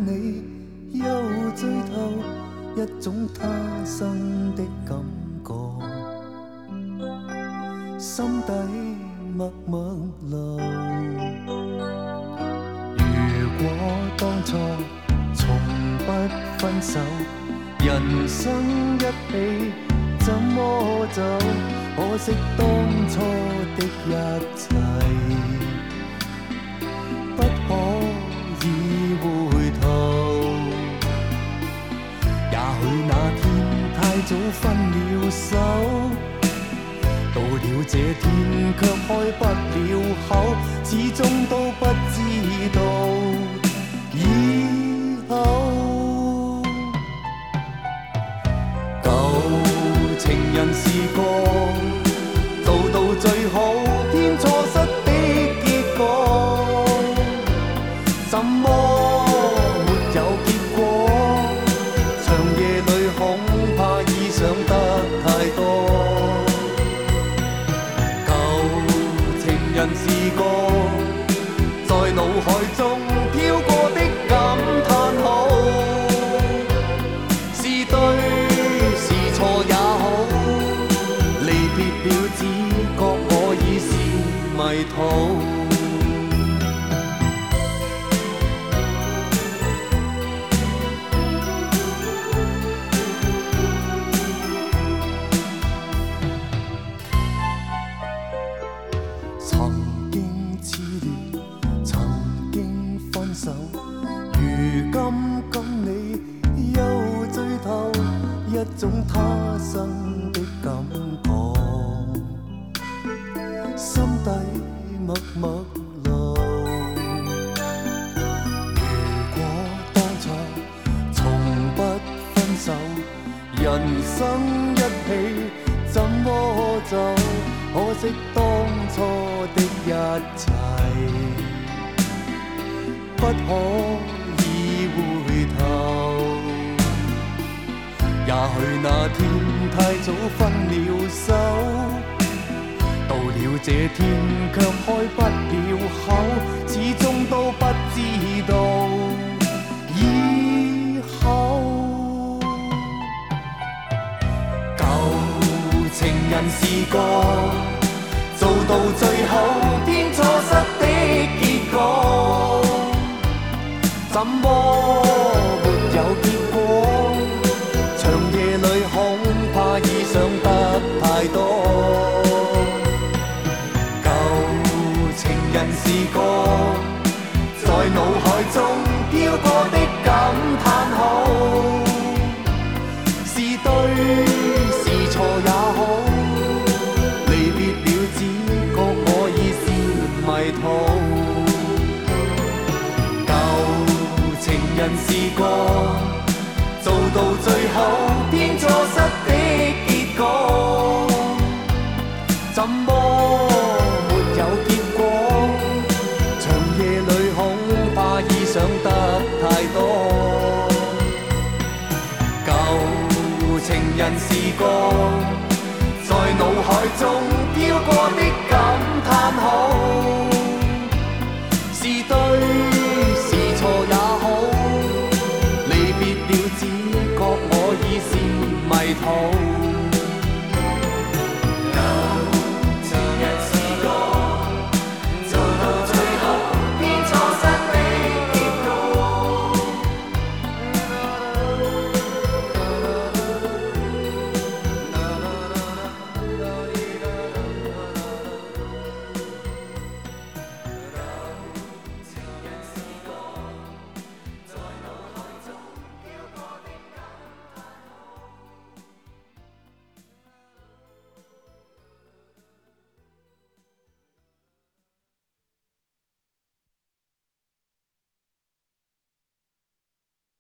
你又醉透，一種他生的感覺，心底默默流。如果當初從不分手，人生一起怎麼走？可惜當初的一切不可以回頭。也許那天太早分了手，到了這天卻開不了口，始終都不知道以後。舊情人是個做到最好偏錯失的結果，怎麼沒有結果？長夜裏恐怕已想得太多。舊情人是個在腦海中飄過的感嘆號，是對是錯也好，離別了只覺我已是迷途。曾經痴戀，曾經分手，如今跟你又醉透，一種他生的感覺，心底默默流。如果當初從不分手，人生一起怎麼走？可惜當初的一切不可以回頭。也許那天太早分了手，到了這天卻開不了口，始終都不知道以後。舊情人是個做到最好偏錯失的結果，怎麼沒有結果？長夜裏恐怕已想得太多。舊情人是個在腦海中飄過的感嘆號，是對是錯也好，離別了只覺我已是迷途。舊情人是個做到最好偏錯失的結果，怎麼沒有結果？長夜裏恐怕已想得太多。舊情人是個